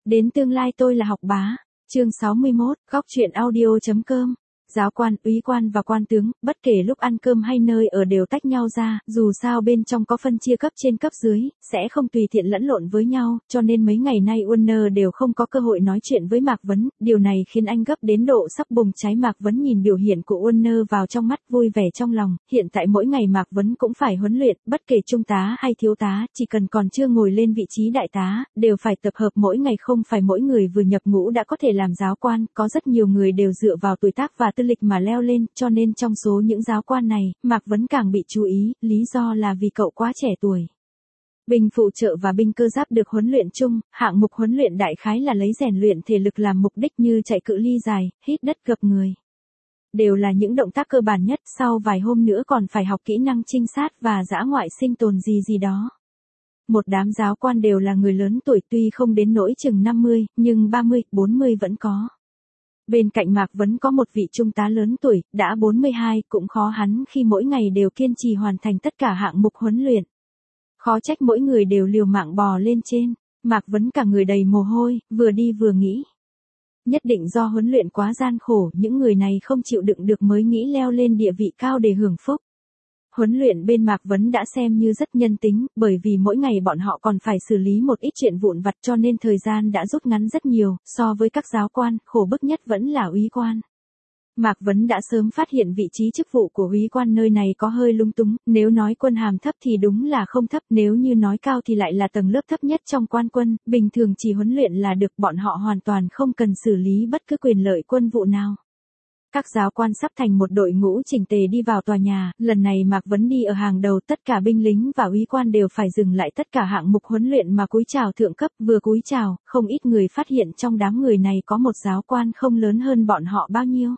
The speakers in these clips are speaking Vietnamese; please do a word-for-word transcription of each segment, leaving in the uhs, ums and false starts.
Đến tương lai tôi là học bá. Chương sáu mươi mốt, góc truyện audio.com. Giáo quan, úy quan và quan tướng, bất kể lúc ăn cơm hay nơi ở đều tách nhau ra, dù sao bên trong có phân chia cấp trên cấp dưới, sẽ không tùy tiện lẫn lộn với nhau, cho nên mấy ngày nay Warner đều không có cơ hội nói chuyện với Mạc Vấn, điều này khiến anh gấp đến độ sắp bùng cháy. Mạc Vấn nhìn biểu hiện của Warner vào trong mắt, vui vẻ trong lòng, hiện tại mỗi ngày Mạc Vấn cũng phải huấn luyện, bất kể trung tá hay thiếu tá, chỉ cần còn chưa ngồi lên vị trí đại tá, đều phải tập hợp mỗi ngày, không phải mỗi người vừa nhập ngũ đã có thể làm giáo quan, có rất nhiều người đều dựa vào tuổi tác và tư lịch mà leo lên, cho nên trong số những giáo quan này, Mạc Vấn càng bị chú ý, lý do là vì cậu quá trẻ tuổi. Binh phụ trợ và binh cơ giáp được huấn luyện chung, hạng mục huấn luyện đại khái là lấy rèn luyện thể lực làm mục đích, như chạy cự ly dài, hít đất gập người. Đều là những động tác cơ bản nhất, sau vài hôm nữa còn phải học kỹ năng trinh sát và dã ngoại sinh tồn gì gì đó. Một đám giáo quan đều là người lớn tuổi, tuy không đến nỗi chừng năm mươi, nhưng ba mươi, bốn mươi vẫn có. Bên cạnh Mạc Vấn có một vị trung tá lớn tuổi, đã bốn mươi hai, cũng khó hắn khi mỗi ngày đều kiên trì hoàn thành tất cả hạng mục huấn luyện. Khó trách mỗi người đều liều mạng bò lên trên, Mạc Vấn cả người đầy mồ hôi, vừa đi vừa nghĩ. Nhất định do huấn luyện quá gian khổ, những người này không chịu đựng được mới nghĩ leo lên địa vị cao để hưởng phúc. Huấn luyện bên Mạc Vấn đã xem như rất nhân tính, bởi vì mỗi ngày bọn họ còn phải xử lý một ít chuyện vụn vặt, cho nên thời gian đã rút ngắn rất nhiều, so với các giáo quan, khổ bức nhất vẫn là úy quan. Mạc Vấn đã sớm phát hiện vị trí chức vụ của úy quan nơi này có hơi lung túng, nếu nói quân hàm thấp thì đúng là không thấp, nếu như nói cao thì lại là tầng lớp thấp nhất trong quan quân, bình thường chỉ huấn luyện là được, bọn họ hoàn toàn không cần xử lý bất cứ quyền lợi quân vụ nào. Các giáo quan sắp thành một đội ngũ chỉnh tề đi vào tòa nhà, lần này Mạc Vấn đi ở hàng đầu, tất cả binh lính và úy quan đều phải dừng lại tất cả hạng mục huấn luyện mà cúi chào thượng cấp, vừa cúi chào, không ít người phát hiện trong đám người này có một giáo quan không lớn hơn bọn họ bao nhiêu.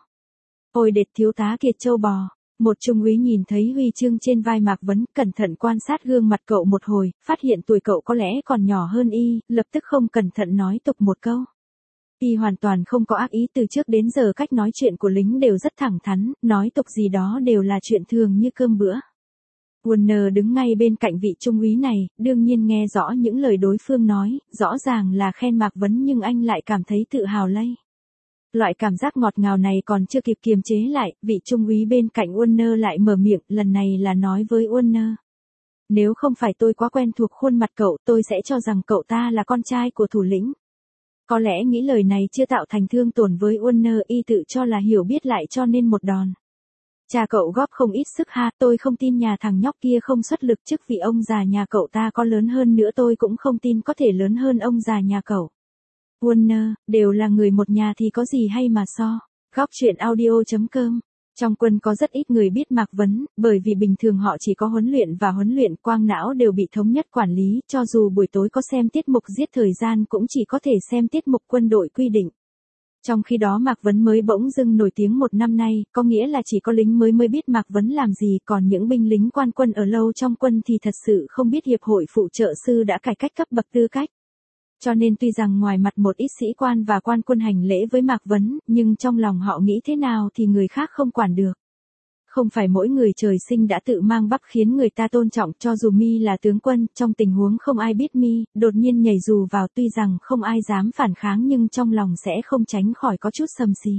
Ôi đệt, thiếu tá Kiệt Châu Bò. Một trung úy nhìn thấy huy chương trên vai Mạc Vấn, cẩn thận quan sát gương mặt cậu một hồi, phát hiện tuổi cậu có lẽ còn nhỏ hơn y, lập tức không cẩn thận nói tục một câu. Y hoàn toàn không có ác ý, từ trước đến giờ cách nói chuyện của lính đều rất thẳng thắn, nói tục gì đó đều là chuyện thường như cơm bữa. Warner đứng ngay bên cạnh vị trung úy này, đương nhiên nghe rõ những lời đối phương nói, rõ ràng là khen Mạc Vấn nhưng anh lại cảm thấy tự hào lây. Loại cảm giác ngọt ngào này còn chưa kịp kiềm chế lại, vị trung úy bên cạnh Warner lại mở miệng, lần này là nói với Warner. Nếu không phải tôi quá quen thuộc khuôn mặt cậu, tôi sẽ cho rằng cậu ta là con trai của thủ lĩnh. Có lẽ nghĩ lời này chưa tạo thành thương tổn với Warner, y tự cho là hiểu biết lại cho nên một đòn. Cha cậu góp không ít sức ha, tôi không tin nhà thằng nhóc kia không xuất lực, chức vị ông già nhà cậu ta có lớn hơn nữa tôi cũng không tin có thể lớn hơn ông già nhà cậu. Warner, đều là người một nhà thì có gì hay mà so. Góc truyện audio.com. Trong quân có rất ít người biết Mạc Vấn, bởi vì bình thường họ chỉ có huấn luyện và huấn luyện, quang não đều bị thống nhất quản lý, cho dù buổi tối có xem tiết mục giết thời gian cũng chỉ có thể xem tiết mục quân đội quy định. Trong khi đó Mạc Vấn mới bỗng dưng nổi tiếng một năm nay, có nghĩa là chỉ có lính mới mới biết Mạc Vấn làm gì, còn những binh lính quan quân ở lâu trong quân thì thật sự không biết hiệp hội phụ trợ sư đã cải cách cấp bậc tư cách. Cho nên tuy rằng ngoài mặt một ít sĩ quan và quan quân hành lễ với Mạc Vấn, nhưng trong lòng họ nghĩ thế nào thì người khác không quản được. Không phải mỗi người trời sinh đã tự mang bắp khiến người ta tôn trọng, cho dù Mi là tướng quân, trong tình huống không ai biết Mi, đột nhiên nhảy dù vào, tuy rằng không ai dám phản kháng nhưng trong lòng sẽ không tránh khỏi có chút sầm xì.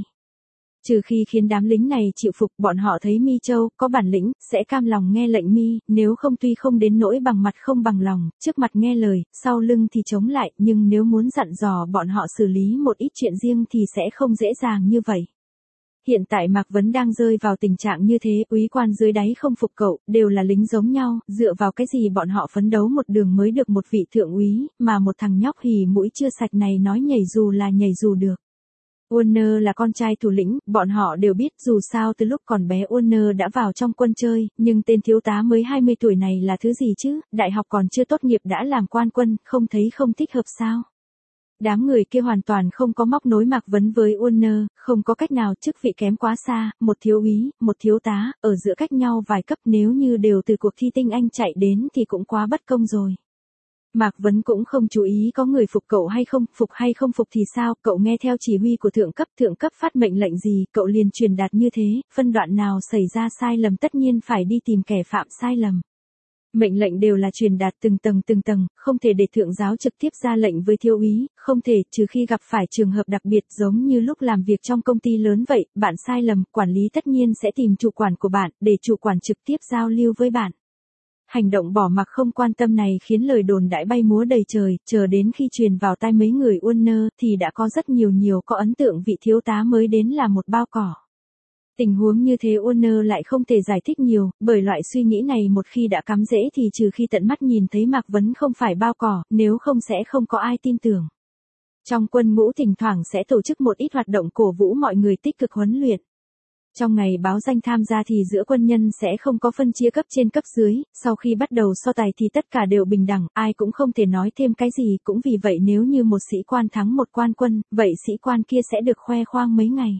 Trừ khi khiến đám lính này chịu phục, bọn họ thấy Mi Châu có bản lĩnh, sẽ cam lòng nghe lệnh Mi, nếu không tuy không đến nỗi bằng mặt không bằng lòng, trước mặt nghe lời, sau lưng thì chống lại, nhưng nếu muốn dặn dò bọn họ xử lý một ít chuyện riêng thì sẽ không dễ dàng như vậy. Hiện tại Mạc Vấn đang rơi vào tình trạng như thế, úy quan dưới đáy không phục cậu, đều là lính giống nhau, dựa vào cái gì bọn họ phấn đấu một đường mới được một vị thượng úy, mà một thằng nhóc hì mũi chưa sạch này nói nhảy dù là nhảy dù được. Warner là con trai thủ lĩnh, bọn họ đều biết, dù sao từ lúc còn bé Warner đã vào trong quân chơi, nhưng tên thiếu tá mới hai mươi tuổi này là thứ gì chứ, đại học còn chưa tốt nghiệp đã làm quan quân, không thấy không thích hợp sao. Đám người kia hoàn toàn không có móc nối Mạc Vấn với Warner, không có cách nào, chức vị kém quá xa, một thiếu úy, một thiếu tá, ở giữa cách nhau vài cấp, nếu như đều từ cuộc thi tinh anh chạy đến thì cũng quá bất công rồi. Mạc Vấn cũng không chú ý có người phục cậu hay không, phục hay không phục thì sao, cậu nghe theo chỉ huy của thượng cấp, thượng cấp phát mệnh lệnh gì, cậu liền truyền đạt như thế, phân đoạn nào xảy ra sai lầm tất nhiên phải đi tìm kẻ phạm sai lầm. Mệnh lệnh đều là truyền đạt từng tầng từng tầng, không thể để thượng giáo trực tiếp ra lệnh với thiếu úy, không thể, trừ khi gặp phải trường hợp đặc biệt giống như lúc làm việc trong công ty lớn vậy, bạn sai lầm, quản lý tất nhiên sẽ tìm chủ quản của bạn, để chủ quản trực tiếp giao lưu với bạn. Hành động bỏ mặc không quan tâm này khiến lời đồn đãi bay múa đầy trời, chờ đến khi truyền vào tai mấy người Warner thì đã có rất nhiều nhiều có ấn tượng vị thiếu tá mới đến là một bao cỏ. Tình huống như thế Warner lại không thể giải thích nhiều, bởi loại suy nghĩ này một khi đã cắm rễ thì trừ khi tận mắt nhìn thấy Mạc Vấn không phải bao cỏ, nếu không sẽ không có ai tin tưởng. Trong quân ngũ thỉnh thoảng sẽ tổ chức một ít hoạt động cổ vũ mọi người tích cực huấn luyện. Trong ngày báo danh tham gia thì giữa quân nhân sẽ không có phân chia cấp trên cấp dưới, sau khi bắt đầu so tài thì tất cả đều bình đẳng, ai cũng không thể nói thêm cái gì, cũng vì vậy nếu như một sĩ quan thắng một quan quân, vậy sĩ quan kia sẽ được khoe khoang mấy ngày.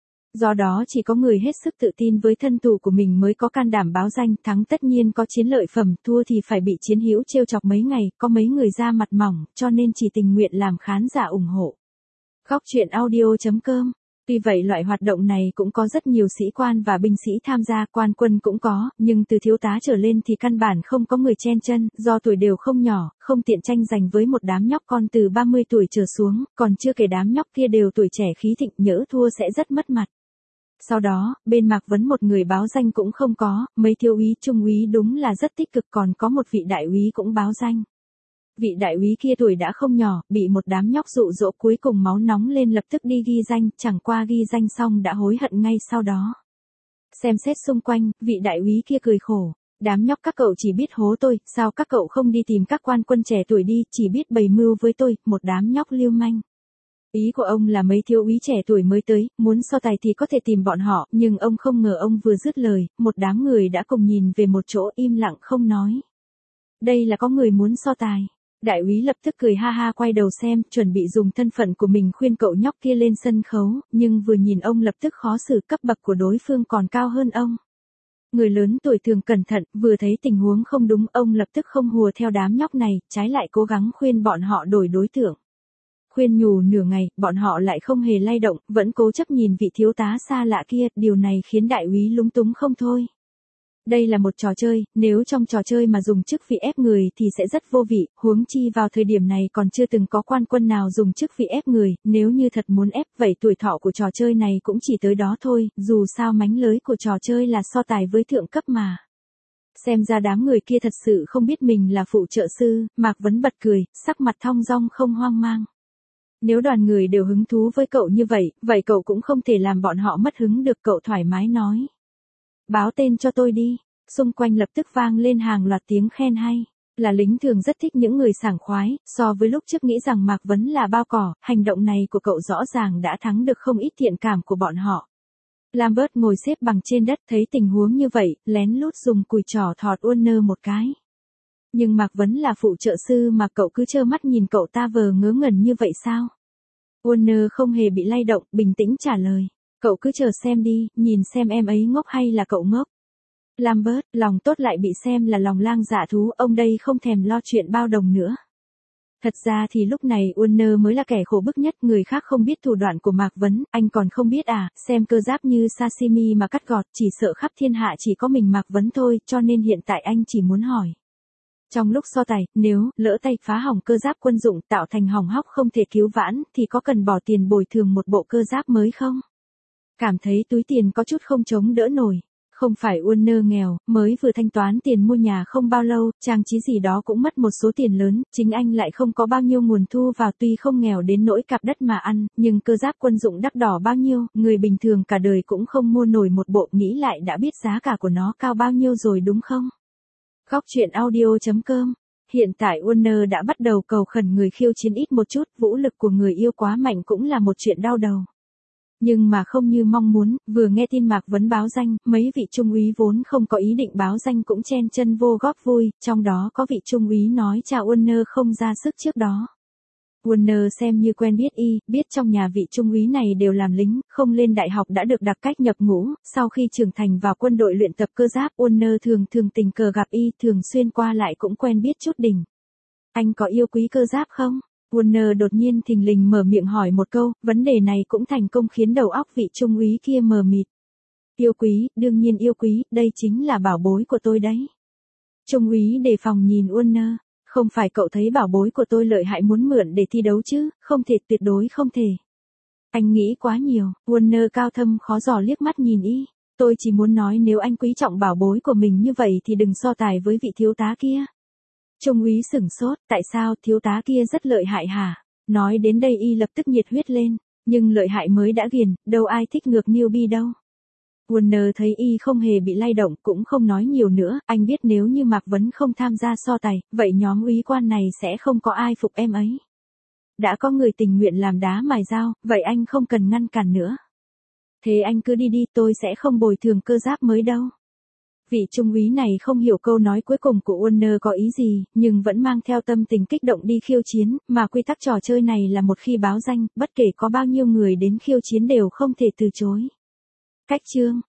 Do đó chỉ có người hết sức tự tin với thân tù của mình mới có can đảm báo danh, thắng tất nhiên có chiến lợi phẩm, thua thì phải bị chiến hữu trêu chọc mấy ngày, có mấy người da mặt mỏng, cho nên chỉ tình nguyện làm khán giả ủng hộ. Góc truyện audio chấm com. Tuy vậy loại hoạt động này cũng có rất nhiều sĩ quan và binh sĩ tham gia, quan quân cũng có, nhưng từ thiếu tá trở lên thì căn bản không có người chen chân, do tuổi đều không nhỏ, không tiện tranh giành với một đám nhóc con từ ba mươi tuổi trở xuống, còn chưa kể đám nhóc kia đều tuổi trẻ khí thịnh, nhỡ thua sẽ rất mất mặt. Sau đó, bên Mạc Vấn một người báo danh cũng không có, mấy thiếu úy trung úy đúng là rất tích cực, còn có một vị đại úy cũng báo danh. Vị đại úy kia tuổi đã không nhỏ, bị một đám nhóc dụ dỗ cuối cùng máu nóng lên lập tức đi ghi danh, chẳng qua ghi danh xong đã hối hận ngay sau đó. Xem xét xung quanh, vị đại úy kia cười khổ. Đám nhóc các cậu chỉ biết hố tôi, sao các cậu không đi tìm các quan quân trẻ tuổi đi, chỉ biết bày mưu với tôi, một đám nhóc lưu manh. Ý của ông là mấy thiếu úy trẻ tuổi mới tới, muốn so tài thì có thể tìm bọn họ, nhưng ông không ngờ ông vừa dứt lời, một đám người đã cùng nhìn về một chỗ im lặng không nói. Đây là có người muốn so tài. Đại úy lập tức cười ha ha quay đầu xem, chuẩn bị dùng thân phận của mình khuyên cậu nhóc kia lên sân khấu, nhưng vừa nhìn ông lập tức khó xử, cấp bậc của đối phương còn cao hơn ông. Người lớn tuổi thường cẩn thận, vừa thấy tình huống không đúng, ông lập tức không hùa theo đám nhóc này, trái lại cố gắng khuyên bọn họ đổi đối tượng. Khuyên nhủ nửa ngày, bọn họ lại không hề lay động, vẫn cố chấp nhìn vị thiếu tá xa lạ kia, điều này khiến đại úy lúng túng không thôi. Đây là một trò chơi, nếu trong trò chơi mà dùng chức vị ép người thì sẽ rất vô vị, huống chi vào thời điểm này còn chưa từng có quan quân nào dùng chức vị ép người, nếu như thật muốn ép vậy tuổi thọ của trò chơi này cũng chỉ tới đó thôi, dù sao mánh lới của trò chơi là so tài với thượng cấp mà. Xem ra đám người kia thật sự không biết mình là phụ trợ sư, Mạc Vấn bật cười, sắc mặt thong dong không hoang mang. Nếu đoàn người đều hứng thú với cậu như vậy, vậy cậu cũng không thể làm bọn họ mất hứng được, cậu thoải mái nói. Báo tên cho tôi đi, xung quanh lập tức vang lên hàng loạt tiếng khen hay. Là lính thường rất thích những người sảng khoái, so với lúc trước nghĩ rằng Mạc Vấn là bao cỏ, hành động này của cậu rõ ràng đã thắng được không ít thiện cảm của bọn họ. Lambert ngồi xếp bằng trên đất thấy tình huống như vậy, lén lút dùng cùi trỏ thọt Warner một cái. Nhưng Mạc Vấn là phụ trợ sư mà cậu cứ trơ mắt nhìn cậu ta vờ ngớ ngẩn như vậy sao? Warner không hề bị lay động, bình tĩnh trả lời. Cậu cứ chờ xem đi, nhìn xem em ấy ngốc hay là cậu ngốc. Lambert, lòng tốt lại bị xem là lòng lang dạ thú, ông đây không thèm lo chuyện bao đồng nữa. Thật ra thì lúc này Warner mới là kẻ khổ bức nhất, người khác không biết thủ đoạn của Mạc Vấn, anh còn không biết à, xem cơ giáp như sashimi mà cắt gọt, chỉ sợ khắp thiên hạ chỉ có mình Mạc Vấn thôi, cho nên hiện tại anh chỉ muốn hỏi. Trong lúc so tài, nếu lỡ tay phá hỏng cơ giáp quân dụng tạo thành hỏng hóc không thể cứu vãn, thì có cần bỏ tiền bồi thường một bộ cơ giáp mới không? Cảm thấy túi tiền có chút không chống đỡ nổi. Không phải Warner nghèo, mới vừa thanh toán tiền mua nhà không bao lâu, trang trí gì đó cũng mất một số tiền lớn, chính anh lại không có bao nhiêu nguồn thu vào, tuy không nghèo đến nỗi cặp đất mà ăn, nhưng cơ giáp quân dụng đắt đỏ bao nhiêu, người bình thường cả đời cũng không mua nổi một bộ, nghĩ lại đã biết giá cả của nó cao bao nhiêu rồi đúng không? Góc truyện audio chấm com. Hiện tại Warner đã bắt đầu cầu khẩn người khiêu chiến ít một chút, vũ lực của người yêu quá mạnh cũng là một chuyện đau đầu. Nhưng mà không như mong muốn, vừa nghe tin Mạc Vấn báo danh, mấy vị trung úy vốn không có ý định báo danh cũng chen chân vô góp vui, trong đó có vị trung úy nói chào Warner không ra sức trước đó. Warner xem như quen biết y, biết trong nhà vị trung úy này đều làm lính, không lên đại học đã được đặc cách nhập ngũ, sau khi trưởng thành vào quân đội luyện tập cơ giáp, Warner thường thường tình cờ gặp y, thường xuyên qua lại cũng quen biết chút đỉnh. Anh có yêu quý cơ giáp không? Warner đột nhiên thình lình mở miệng hỏi một câu, vấn đề này cũng thành công khiến đầu óc vị trung úy kia mờ mịt. Yêu quý, đương nhiên yêu quý, đây chính là bảo bối của tôi đấy. Trung úy đề phòng nhìn Warner, không phải cậu thấy bảo bối của tôi lợi hại muốn mượn để thi đấu chứ, không thể, tuyệt đối không thể. Anh nghĩ quá nhiều, Warner cao thâm khó dò liếc mắt nhìn y. Tôi chỉ muốn nói nếu anh quý trọng bảo bối của mình như vậy thì đừng so tài với vị thiếu tá kia. Trung úy sửng sốt, tại sao thiếu tá kia rất lợi hại hả? Nói đến đây y lập tức nhiệt huyết lên, nhưng lợi hại mới đã ghiền, đâu ai thích ngược newbie đâu. Warner thấy y không hề bị lay động cũng không nói nhiều nữa, anh biết nếu như Mạc Vấn không tham gia so tài, vậy nhóm úy quan này sẽ không có ai phục em ấy. Đã có người tình nguyện làm đá mài dao, vậy anh không cần ngăn cản nữa. Thế anh cứ đi đi, tôi sẽ không bồi thường cơ giáp mới đâu. Vị trung úy này không hiểu câu nói cuối cùng của Warner có ý gì, nhưng vẫn mang theo tâm tình kích động đi khiêu chiến, mà quy tắc trò chơi này là một khi báo danh, bất kể có bao nhiêu người đến khiêu chiến đều không thể từ chối. Cách chương